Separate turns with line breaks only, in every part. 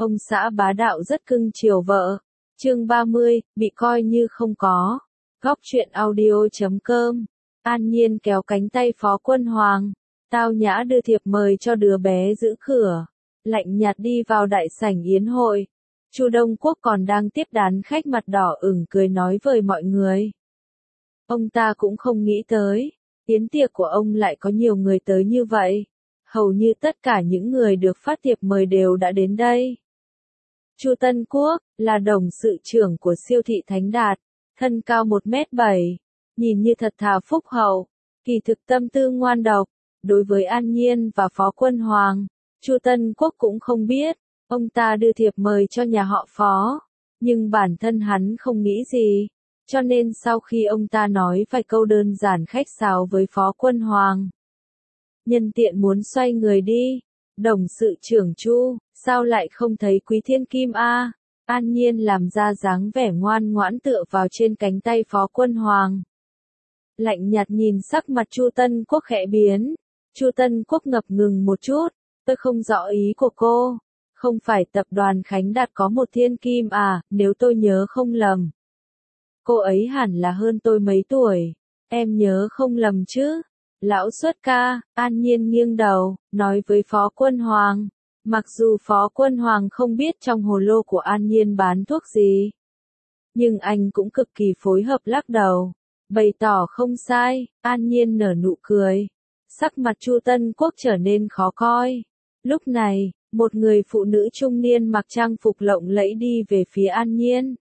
Ông xã bá đạo rất cưng chiều vợ. Chương 30, bị coi như không có. Góc truyện audio.com. An Nhiên kéo cánh tay Phó Quân Hoàng. Tao nhã đưa thiệp mời cho đứa bé giữ cửa. Lạnh nhạt đi vào đại sảnh yến hội. Chu Đông Quốc còn đang tiếp đón khách, mặt đỏ ửng cười nói với mọi người. Ông ta cũng không nghĩ tới, yến tiệc của ông lại có nhiều người tới như vậy. Hầu như tất cả những người được phát thiệp mời đều đã đến đây. Chu Tân Quốc là đồng sự trưởng của siêu thị Thánh Đạt, thân cao 1m7, nhìn như thật thà phúc hậu, kỳ thực tâm tư ngoan độc. Đối với An Nhiên và Phó Quân Hoàng, Chu Tân Quốc cũng không biết, ông ta đưa thiệp mời cho nhà họ Phó, nhưng bản thân hắn không nghĩ gì, cho nên sau khi ông ta nói vài câu đơn giản khách sáo với Phó Quân Hoàng, nhân tiện muốn xoay người đi. Đồng sự trưởng Chu, sao lại không thấy Quý Thiên Kim a? An Nhiên làm ra dáng vẻ ngoan ngoãn tựa vào trên cánh tay Phó Quân Hoàng. Lạnh nhạt nhìn sắc mặt Chu Tân Quốc khẽ biến. Chu Tân Quốc ngập ngừng một chút, tôi không rõ ý của cô. Không phải tập đoàn Khánh Đạt có một Thiên Kim à, nếu tôi nhớ không lầm. Cô ấy hẳn là hơn tôi mấy tuổi, em nhớ không lầm chứ. Lão Xuất ca, An Nhiên nghiêng đầu, nói với Phó Quân Hoàng. Mặc dù Phó Quân Hoàng không biết trong hồ lô của An Nhiên bán thuốc gì, nhưng anh cũng cực kỳ phối hợp lắc đầu, bày tỏ không sai. An Nhiên nở nụ cười. Sắc mặt Chu Tân Quốc trở nên khó coi. Lúc này, một người phụ nữ trung niên mặc trang phục lộng lẫy đi về phía An Nhiên.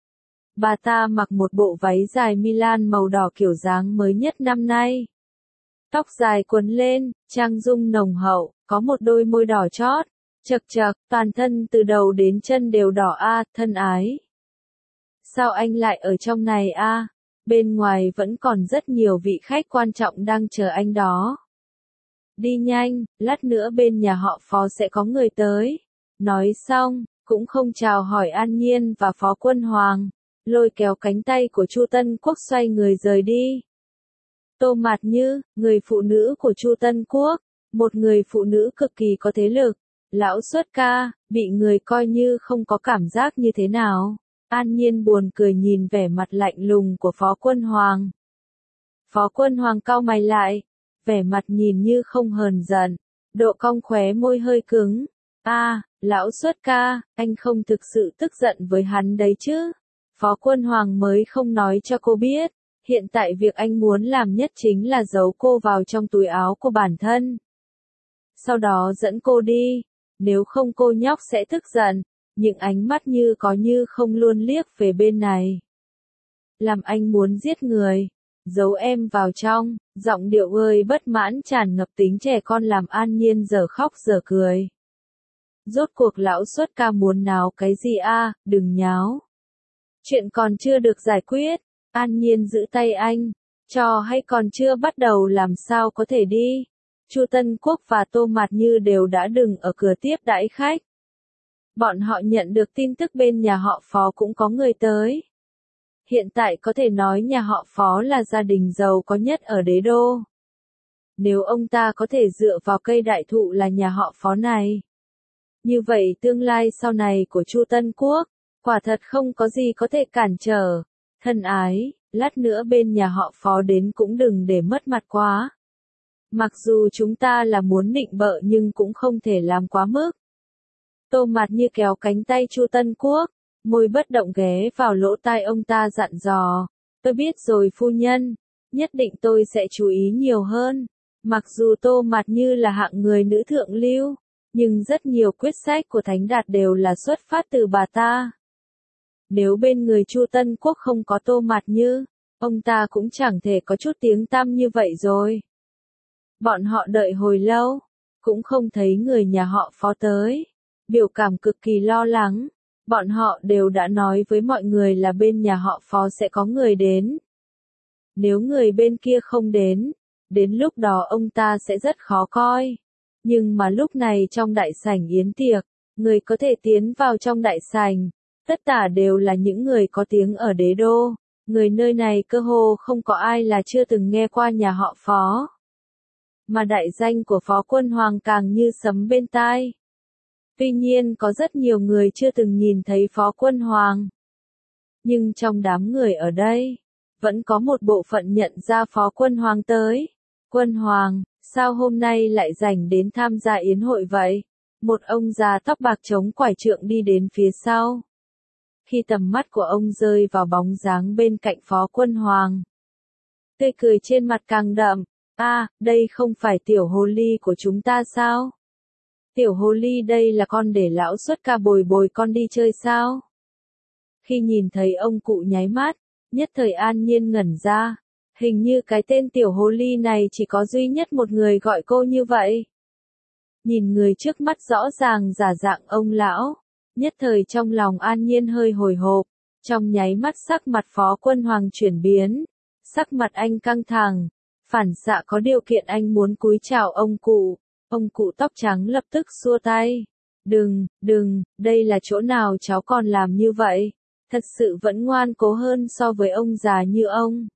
Bà ta mặc một bộ váy dài Milan màu đỏ kiểu dáng mới nhất năm nay. Tóc dài quấn lên, trang dung nồng hậu, có một đôi môi đỏ chót, chật chật, toàn thân từ đầu đến chân đều đỏ a, thân ái. Sao anh lại ở trong này a? Bên ngoài vẫn còn rất nhiều vị khách quan trọng đang chờ anh đó. Đi nhanh, lát nữa bên nhà họ Phó sẽ có người tới. Nói xong, cũng không chào hỏi An Nhiên và Phó Quân Hoàng, lôi kéo cánh tay của Chu Tân Quốc xoay người rời đi. Tô Mạt Như, người phụ nữ của Chu Tân Quốc, một người phụ nữ cực kỳ có thế lực. Lão Xuất ca, bị người coi như không có cảm giác như thế nào? An Nhiên buồn cười nhìn vẻ mặt lạnh lùng của Phó Quân Hoàng. Phó Quân Hoàng cau mày lại, vẻ mặt nhìn như không hờn giận, độ cong khóe môi hơi cứng. Lão Xuất ca, anh không thực sự tức giận với hắn đấy chứ? Phó Quân Hoàng mới không nói cho cô biết, hiện tại việc anh muốn làm nhất chính là giấu cô vào trong túi áo của bản thân. Sau đó dẫn cô đi, nếu không cô nhóc sẽ tức giận, những ánh mắt như có như không luôn liếc về bên này. Làm anh muốn giết người, giấu em vào trong, giọng điệu ơi bất mãn tràn ngập tính trẻ con làm An Nhiên dở khóc dở cười. Rốt cuộc lão Xuất ca muốn náo cái gì a? Đừng nháo. Chuyện còn chưa được giải quyết. An Nhiên giữ tay anh, trò hay còn chưa bắt đầu làm sao có thể đi. Chu Tân Quốc và Tô Mạt Như đều đã đứng ở cửa tiếp đãi khách. Bọn họ nhận được tin tức bên nhà họ Phó cũng có người tới. Hiện tại có thể nói nhà họ Phó là gia đình giàu có nhất ở đế đô. Nếu ông ta có thể dựa vào cây đại thụ là nhà họ Phó này, như vậy tương lai sau này của Chu Tân Quốc, quả thật không có gì có thể cản trở. Thân ái, lát nữa bên nhà họ Phó đến cũng đừng để mất mặt quá. Mặc dù chúng ta là muốn nịnh bợ nhưng cũng không thể làm quá mức. Tô Mạt Như kéo cánh tay Chu Tân Quốc, môi bất động ghé vào lỗ tai ông ta dặn dò. Tôi biết rồi phu nhân, nhất định tôi sẽ chú ý nhiều hơn. Mặc dù Tô Mạt Như là hạng người nữ thượng lưu, nhưng rất nhiều quyết sách của Thánh Đạt đều là xuất phát từ bà ta. Nếu bên người Chu Tân Quốc không có Tô Mạt Như, ông ta cũng chẳng thể có chút tiếng tăm như vậy rồi. Bọn họ đợi hồi lâu, cũng không thấy người nhà họ Phó tới. Biểu cảm cực kỳ lo lắng. Bọn họ đều đã nói với mọi người là bên nhà họ Phó sẽ có người đến. Nếu người bên kia không đến lúc đó ông ta sẽ rất khó coi. Nhưng mà lúc này trong đại sảnh yến tiệc, người có thể tiến vào trong đại sảnh, tất cả đều là những người có tiếng ở đế đô. Người nơi này cơ hồ không có ai là chưa từng nghe qua nhà họ Phó. Mà đại danh của Phó Quân Hoàng càng như sấm bên tai. Tuy nhiên có rất nhiều người chưa từng nhìn thấy Phó Quân Hoàng. Nhưng trong đám người ở đây, vẫn có một bộ phận nhận ra Phó Quân Hoàng tới. Quân Hoàng, sao hôm nay lại rảnh đến tham gia yến hội vậy? Một ông già tóc bạc chống quải trượng đi đến phía sau. Khi tầm mắt của ông rơi vào bóng dáng bên cạnh Phó Quân Hoàng, tươi cười trên mặt càng đậm. Đây không phải tiểu hồ ly của chúng ta sao? Tiểu hồ ly đây là con để lão xuất ca bồi bồi con đi chơi sao? Khi nhìn thấy ông cụ nháy mắt, nhất thời An Nhiên ngẩn ra. Hình như cái tên tiểu hồ ly này chỉ có duy nhất một người gọi cô như vậy. Nhìn người trước mắt rõ ràng giả dạng ông lão, nhất thời trong lòng An Nhiên hơi hồi hộp, trong nháy mắt sắc mặt Phó Quân Hoàng chuyển biến, sắc mặt anh căng thẳng, phản xạ có điều kiện anh muốn cúi chào ông cụ tóc trắng lập tức xua tay. Đừng, đây là chỗ nào cháu còn làm như vậy, thật sự vẫn ngoan cố hơn so với ông già như ông.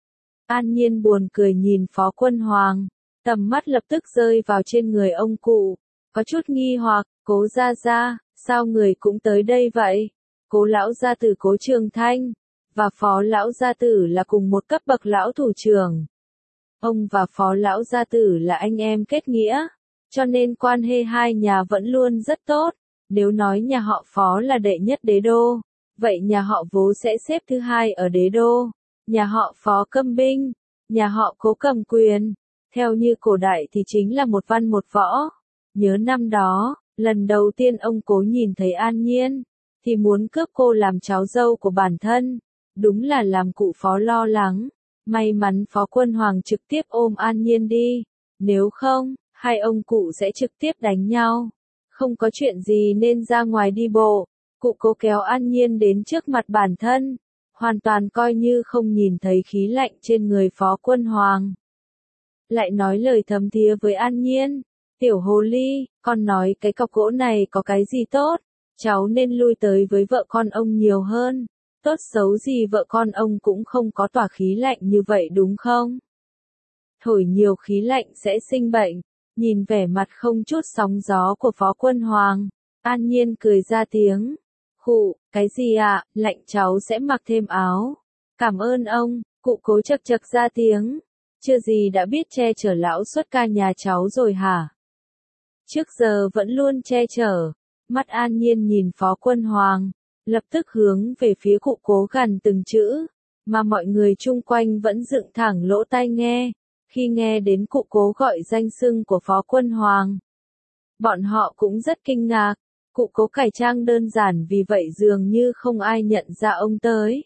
An Nhiên buồn cười nhìn Phó Quân Hoàng, tầm mắt lập tức rơi vào trên người ông cụ, có chút nghi hoặc, Cố gia gia, sao người cũng tới đây vậy? Cố lão gia tử Cố Trường Thanh, và Phó lão gia tử là cùng một cấp bậc lão thủ trưởng. Ông và Phó lão gia tử là anh em kết nghĩa, cho nên quan hệ hai nhà vẫn luôn rất tốt. Nếu nói nhà họ Phó là đệ nhất đế đô, vậy nhà họ Vố sẽ xếp thứ hai ở đế đô. Nhà họ Phó cầm binh, nhà họ Cố cầm quyền. Theo như cổ đại thì chính là một văn một võ. Nhớ năm đó, lần đầu tiên ông Cố nhìn thấy An Nhiên, thì muốn cướp cô làm cháu dâu của bản thân. Đúng là làm cụ Phó lo lắng. May mắn Phó Quân Hoàng trực tiếp ôm An Nhiên đi. Nếu không, hai ông cụ sẽ trực tiếp đánh nhau. Không có chuyện gì nên ra ngoài đi bộ. Cụ Cố kéo An Nhiên đến trước mặt bản thân, hoàn toàn coi như không nhìn thấy khí lạnh trên người Phó Quân Hoàng. Lại nói lời thấm thía với An Nhiên, tiểu hồ ly, con nói cái cọc gỗ này có cái gì tốt, cháu nên lui tới với vợ con ông nhiều hơn, tốt xấu gì vợ con ông cũng không có tỏa khí lạnh như vậy đúng không? Thổi nhiều khí lạnh sẽ sinh bệnh, nhìn vẻ mặt không chút sóng gió của Phó Quân Hoàng, An Nhiên cười ra tiếng. Khụ, cái gì ạ, lạnh cháu sẽ mặc thêm áo. Cảm ơn ông, cụ Cố chậc chậc ra tiếng. Chưa gì đã biết che chở lão xuất ca nhà cháu rồi hả? Trước giờ vẫn luôn che chở. Mắt An Nhiên nhìn Phó Quân Hoàng, lập tức hướng về phía cụ Cố gần từng chữ, mà mọi người chung quanh vẫn dựng thẳng lỗ tai nghe, khi nghe đến cụ Cố gọi danh xưng của Phó Quân Hoàng. Bọn họ cũng rất kinh ngạc. Cụ Cố cải trang đơn giản vì vậy dường như không ai nhận ra ông tới.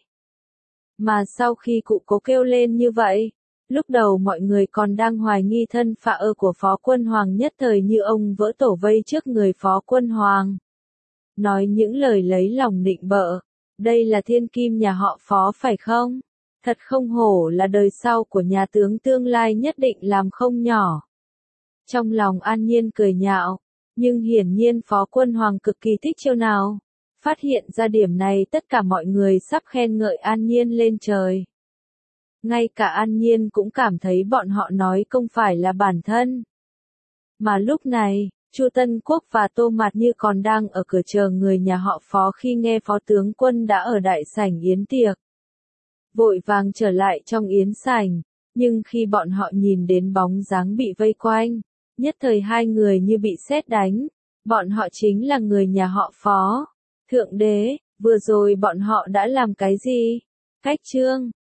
Mà sau khi cụ Cố kêu lên như vậy, lúc đầu mọi người còn đang hoài nghi thân phận của Phó Quân Hoàng, nhất thời như ông vỡ tổ vây trước người Phó Quân Hoàng. Nói những lời lấy lòng nịnh bợ, đây là thiên kim nhà họ Phó phải không? Thật không hổ là đời sau của nhà tướng tương lai nhất định làm không nhỏ. Trong lòng An Nhiên cười nhạo. Nhưng hiển nhiên Phó Quân Hoàng cực kỳ thích chiêu nào. Phát hiện ra điểm này tất cả mọi người sắp khen ngợi An Nhiên lên trời. Ngay cả An Nhiên cũng cảm thấy bọn họ nói không phải là bản thân. Mà lúc này, Chu Tân Quốc và Tô Mạt Như còn đang ở cửa chờ người nhà họ Phó khi nghe Phó tướng quân đã ở đại sảnh yến tiệc. Vội vàng trở lại trong yến sảnh, nhưng khi bọn họ nhìn đến bóng dáng bị vây quanh, nhất thời hai người như bị sét đánh, bọn họ chính là người nhà họ Phó. Thượng đế, vừa rồi bọn họ đã làm cái gì? Cách trương,